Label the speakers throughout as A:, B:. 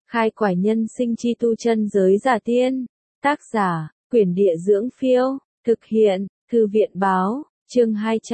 A: Khai quải nhân sinh chi tu chân giới giả tiên. Tác giả, Quyển Địa Dưỡng Phiêu. Thực hiện, Thư viện Báo. Chương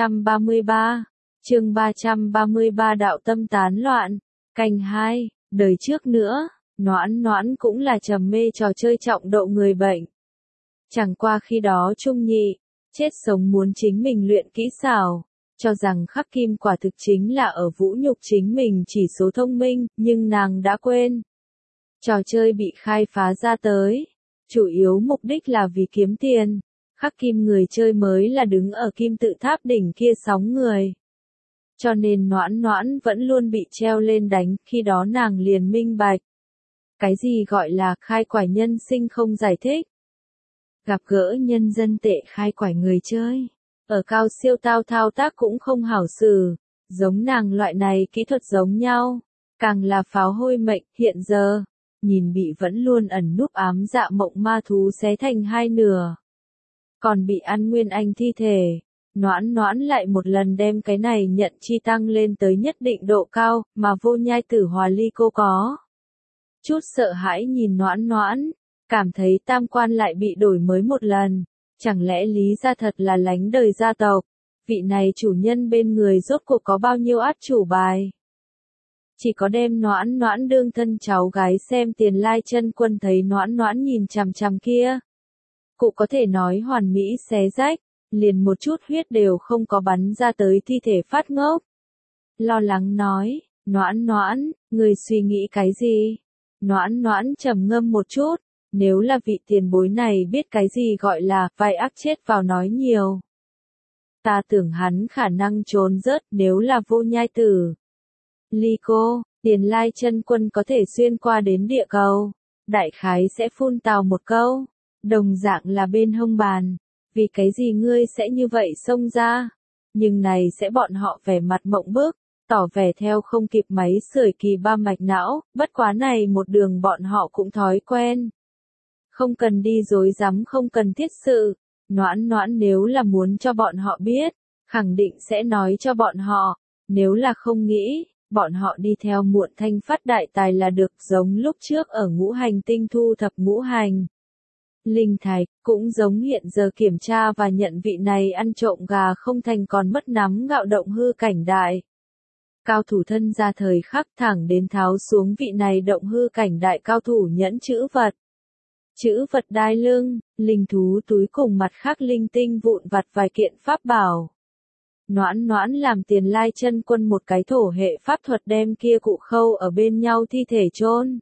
A: 233. Chương 333 Đạo tâm tán loạn. Canh 2. Đời trước nữa, Noãn Noãn cũng là trầm mê trò chơi trọng độ người bệnh. Chẳng qua khi đó Trung Nhị, chết sống muốn chính mình luyện kỹ xảo, cho rằng khắc kim quả thực chính là ở vũ nhục chính mình chỉ số thông minh, nhưng nàng đã quên. Trò chơi bị khai phá ra tới, chủ yếu mục đích là vì kiếm tiền, khắc kim người chơi mới là đứng ở kim tự tháp đỉnh kia sóng người. Cho nên Noãn Noãn vẫn luôn bị treo lên đánh, khi đó nàng liền minh bạch. Cái gì gọi là khai quải nhân sinh không giải thích? Gặp gỡ nhân dân tệ khai quải người chơi, ở cao siêu thao tác cũng không hảo xử, giống nàng loại này kỹ thuật giống nhau, càng là pháo hôi mệnh. Hiện giờ, nhìn bị vẫn luôn ẩn núp ám dạ mộng ma thú xé thành hai nửa, còn bị ăn nguyên anh thi thể. Noãn Noãn lại một lần đem cái này nhận chi tăng lên tới nhất định độ cao, mà Vô Nhai Tử Hòa Ly cô có chút sợ hãi nhìn Noãn Noãn, cảm thấy tam quan lại bị đổi mới một lần. Chẳng lẽ Lý gia thật là lánh đời gia tộc? Vị này chủ nhân bên người rốt cuộc có bao nhiêu át chủ bài? Chỉ có đem Noãn Noãn đương thân cháu gái xem Tiền Lai Chân Quân thấy Noãn Noãn nhìn chằm chằm kia, cụ có thể nói hoàn mỹ xé rách, liền một chút huyết đều không có bắn ra tới thi thể phát ngốc. Lo lắng nói, Noãn Noãn, người suy nghĩ cái gì? Noãn Noãn trầm ngâm một chút, nếu là vị tiền bối này biết cái gì gọi là vai ác chết vào nói nhiều. Ta tưởng hắn khả năng trốn rớt, nếu là Vô Nhai Tử Ly cô, Tiền Lai Chân Quân có thể xuyên qua đến địa cầu, đại khái sẽ phun tào một câu, đồng dạng là bên hông bàn, vì cái gì ngươi sẽ như vậy xông ra? Nhưng này sẽ bọn họ vẻ mặt mộng bức, tỏ vẻ theo không kịp máy sưởi kỳ ba mạch não, bất quá này một đường bọn họ cũng thói quen. Không cần đi dối rắm, không cần thiết sự, Noãn Noãn nếu là muốn cho bọn họ biết, khẳng định sẽ nói cho bọn họ, nếu là không nghĩ, bọn họ đi theo Muộn Thanh phát đại tài là được, giống lúc trước ở Ngũ Hành Tinh thu thập ngũ hành linh thạch, cũng giống hiện giờ kiểm tra và nhận vị này ăn trộm gà không thành còn mất nắm gạo động hư cảnh đại cao thủ thân ra thời khắc, thẳng đến tháo xuống vị này động hư cảnh đại cao thủ nhẫn chữ vật đai lưng, linh thú túi cùng mặt khác linh tinh vụn vặt vài kiện pháp bảo. Noãn Noãn làm Tiền Lai Chân Quân một cái thổ hệ pháp thuật đem kia cụ khâu ở bên nhau thi thể chôn.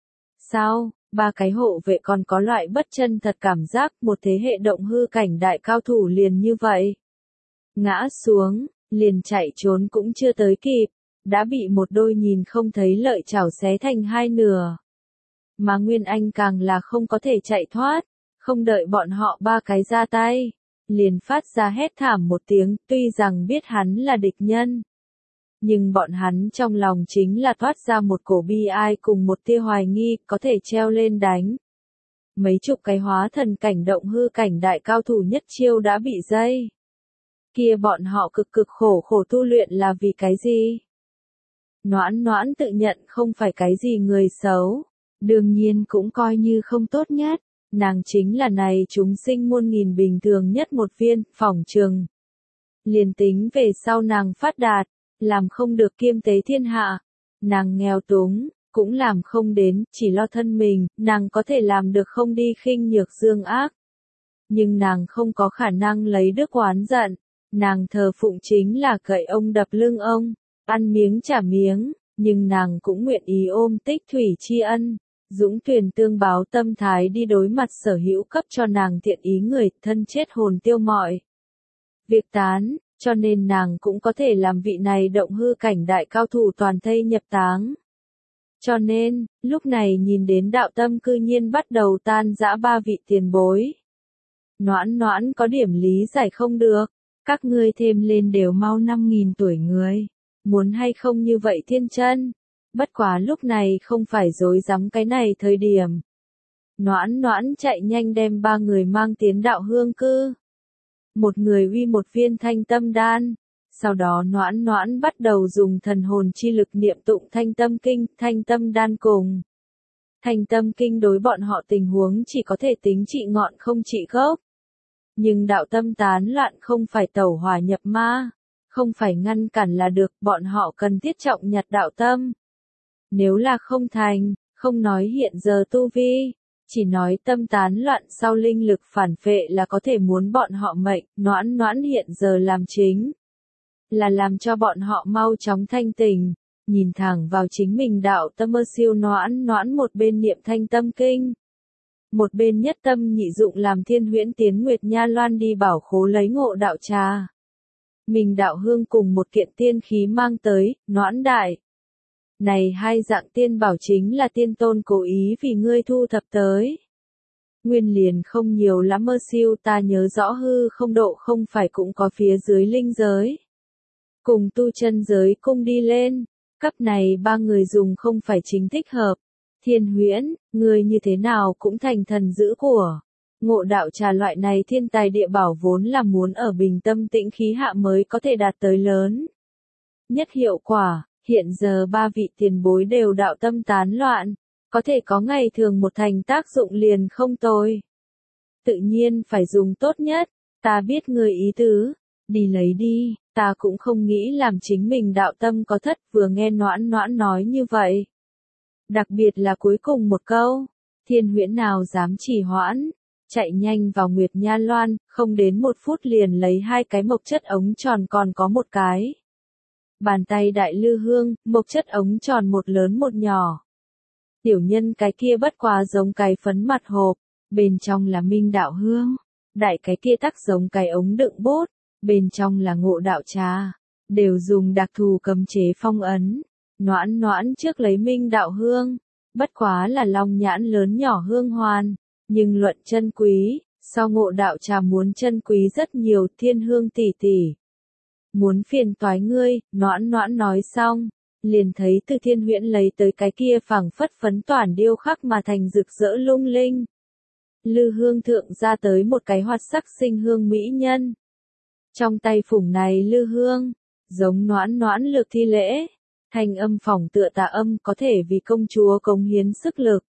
A: Sao, ba cái hộ vệ còn có loại bất chân thật cảm giác, một thế hệ động hư cảnh đại cao thủ liền như vậy. Ngã xuống, liền chạy trốn cũng chưa tới kịp, đã bị một đôi nhìn không thấy lợi chảo xé thành hai nửa. Mà Nguyên Anh càng là không có thể chạy thoát, không đợi bọn họ ba cái ra tay, liền phát ra hét thảm một tiếng, tuy rằng biết hắn là địch nhân. Nhưng bọn hắn trong lòng chính là thoát ra một cổ bi ai cùng một tia hoài nghi, có thể treo lên đánh. Mấy chục cái hóa thần cảnh động hư cảnh đại cao thủ nhất chiêu đã bị dây. Kia bọn họ cực khổ tu luyện là vì cái gì? Noãn Noãn tự nhận không phải cái gì người xấu, đương nhiên cũng coi như không tốt nhất, nàng chính là này chúng sinh muôn nghìn bình thường nhất một viên, phỏng chừng. Liền tính về sau nàng phát đạt, làm không được kiêm tế thiên hạ, nàng nghèo túng, cũng làm không đến, chỉ lo thân mình, nàng có thể làm được không đi khinh nhược dương ác. Nhưng nàng không có khả năng lấy đức oán giận, nàng thờ phụng chính là cậy ông đập lưng ông, ăn miếng trả miếng, nhưng nàng cũng nguyện ý ôm tích thủy tri ân, dũng tuyển tương báo tâm thái đi đối mặt sở hữu cấp cho nàng thiện ý người, thân chết hồn tiêu mọi việc tán. Cho nên nàng cũng có thể làm vị này động hư cảnh đại cao thủ toàn thây nhập táng. Cho nên, lúc này nhìn đến đạo tâm cư nhiên bắt đầu tan rã ba vị tiền bối. Noãn Noãn có điểm lý giải không được, các ngươi thêm lên đều mau 5.000 tuổi người, muốn hay không như vậy thiên chân. Bất quá lúc này không phải dối rắm cái này thời điểm. Noãn Noãn chạy nhanh đem ba người mang tiến đạo hương cư. Một người uy một viên thanh tâm đan, sau đó Noãn Noãn bắt đầu dùng thần hồn chi lực niệm tụng thanh tâm kinh, thanh tâm đan cùng Thành tâm kinh đối bọn họ tình huống chỉ có thể tính trị ngọn không trị gốc. Nhưng đạo tâm tán loạn không phải tẩu hỏa nhập ma, không phải ngăn cản là được, bọn họ cần tiết trọng nhặt đạo tâm. Nếu là không thành, không nói hiện giờ tu vi, chỉ nói tâm tán loạn sau linh lực phản phệ là có thể muốn bọn họ mệnh, noãn hiện giờ làm chính. Là làm cho bọn họ mau chóng thanh tỉnh, nhìn thẳng vào chính mình đạo tâm siêu noãn một bên niệm thanh tâm kinh. Một bên nhất tâm nhị dụng làm Thiên Huyễn tiến Nguyệt Nha Loan đi bảo khố lấy ngộ đạo trà. Mình đạo hương cùng một kiện tiên khí mang tới, noãn đại. Này hai dạng tiên bảo chính là tiên tôn cố ý vì ngươi thu thập tới. Nguyên liền không nhiều lắm siêu ta nhớ rõ hư không độ không phải cũng có phía dưới linh giới. Cùng tu chân giới cung đi lên, cấp này ba người dùng không phải chính thích hợp. Thiên Huyễn, ngươi như thế nào cũng thành thần giữ của. Ngộ đạo trà loại này thiên tài địa bảo vốn là muốn ở bình tâm tĩnh khí hạ mới có thể đạt tới lớn nhất hiệu quả, hiện giờ ba vị tiền bối đều đạo tâm tán loạn, có thể có ngày thường một thành tác dụng liền không tồi. Tự nhiên phải dùng tốt nhất, ta biết người ý tứ, đi lấy đi, ta cũng không nghĩ làm chính mình đạo tâm có thất, vừa nghe noãn nói như vậy. Đặc biệt là cuối cùng một câu, Thiên Huyễn nào dám trì hoãn, chạy nhanh vào Nguyệt Nha Loan, không đến 1 phút liền lấy 2 cái mộc chất ống tròn còn có 1 cái. Bàn tay đại lư hương, mộc chất ống tròn một lớn một nhỏ. Tiểu nhân cái kia bất quá giống cái phấn mặt hộp, bên trong là minh đạo hương. Đại cái kia tắc giống cái ống đựng bốt, bên trong là ngộ đạo trà, đều dùng đặc thù cấm chế phong ấn. Noãn trước lấy minh đạo hương, bất quá là long nhãn lớn nhỏ hương hoàn, nhưng luận chân quý, so ngộ đạo trà muốn chân quý rất nhiều. Thiên hương tỷ tỷ, muốn phiền toái ngươi, noãn nói xong, liền thấy từ Thiên Huyễn lấy tới cái kia phẳng phất phấn toản điêu khắc mà thành rực rỡ lung linh. Lư hương thượng ra tới một cái hoạt sắc sinh hương mỹ nhân. Trong tay phủng này lư hương, giống noãn lược thi lễ. Thanh âm phỏng tựa tà âm có thể vì công chúa cống hiến sức lực.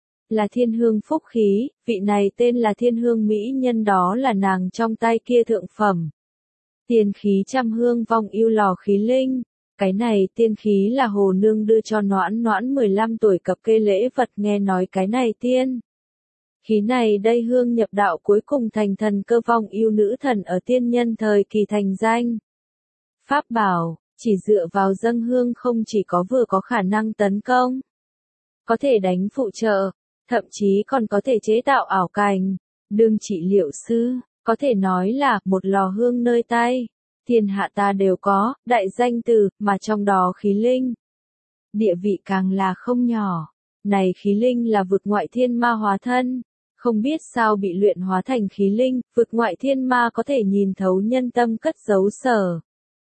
A: Là thiên hương phúc khí, vị này tên là thiên hương mỹ nhân đó là nàng trong tay kia thượng phẩm. Tiên khí trăm hương vong yêu lò khí linh. Cái này tiên khí là hồ nương đưa cho noãn 15 tuổi cập kê lễ vật, nghe nói cái này tiên. Khí này đây hương nhập đạo cuối cùng thành thần cơ vong yêu nữ thần ở tiên nhân thời kỳ thành danh. Pháp bảo, chỉ dựa vào dâng hương không chỉ có vừa có khả năng tấn công, có thể đánh phụ trợ, thậm chí còn có thể chế tạo ảo cảnh, đương trị liệu sư, có thể nói là một lò hương nơi tay. Thiên hạ ta đều có, đại danh từ, mà trong đó khí linh. Địa vị càng là không nhỏ. Này khí linh là vực ngoại thiên ma hóa thân. Không biết sao bị luyện hóa thành khí linh, vực ngoại thiên ma có thể nhìn thấu nhân tâm cất giấu sở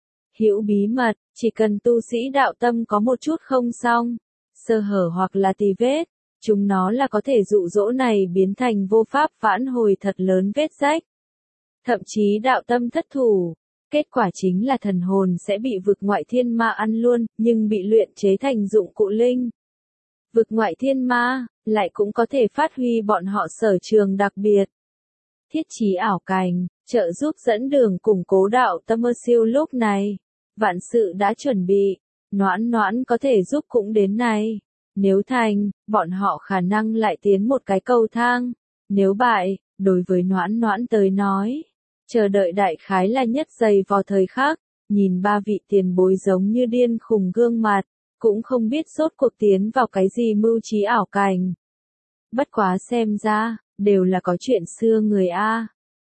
A: hữu bí mật, chỉ cần tu sĩ đạo tâm có một chút không xong, sơ hở hoặc là tì vết, chúng nó là có thể dụ dỗ này biến thành vô pháp vãn hồi thật lớn vết rách. Thậm chí đạo tâm thất thủ, kết quả chính là thần hồn sẽ bị vực ngoại thiên ma ăn luôn, nhưng bị luyện chế thành dụng cụ linh. Vực ngoại thiên ma, lại cũng có thể phát huy bọn họ sở trường đặc biệt. Thiết trí ảo cảnh, trợ giúp dẫn đường củng cố đạo tâm siêu lúc này. Vạn sự đã chuẩn bị, noãn có thể giúp cũng đến này. Nếu thành, bọn họ khả năng lại tiến một cái cầu thang. Nếu bại, đối với noãn tới nói, chờ đợi đại khái là nhất dày vào thời khắc, nhìn ba vị tiền bối giống như điên khùng gương mặt, cũng không biết rốt cuộc tiến vào cái gì mưu trí ảo cảnh. Bất quá xem ra, đều là có chuyện xưa người a.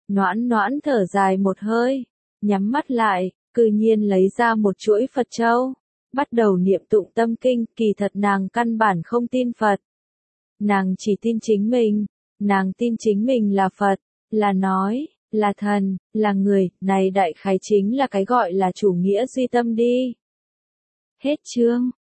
A: Noãn thở dài một hơi, nhắm mắt lại, cư nhiên lấy ra một chuỗi Phật châu, bắt đầu niệm tụng tâm kinh, kỳ thật nàng căn bản không tin Phật. Nàng chỉ tin chính mình, nàng tin chính mình là Phật, là nói, là thần, là người, này đại khái chính là cái gọi là chủ nghĩa duy tâm đi. Hết chương.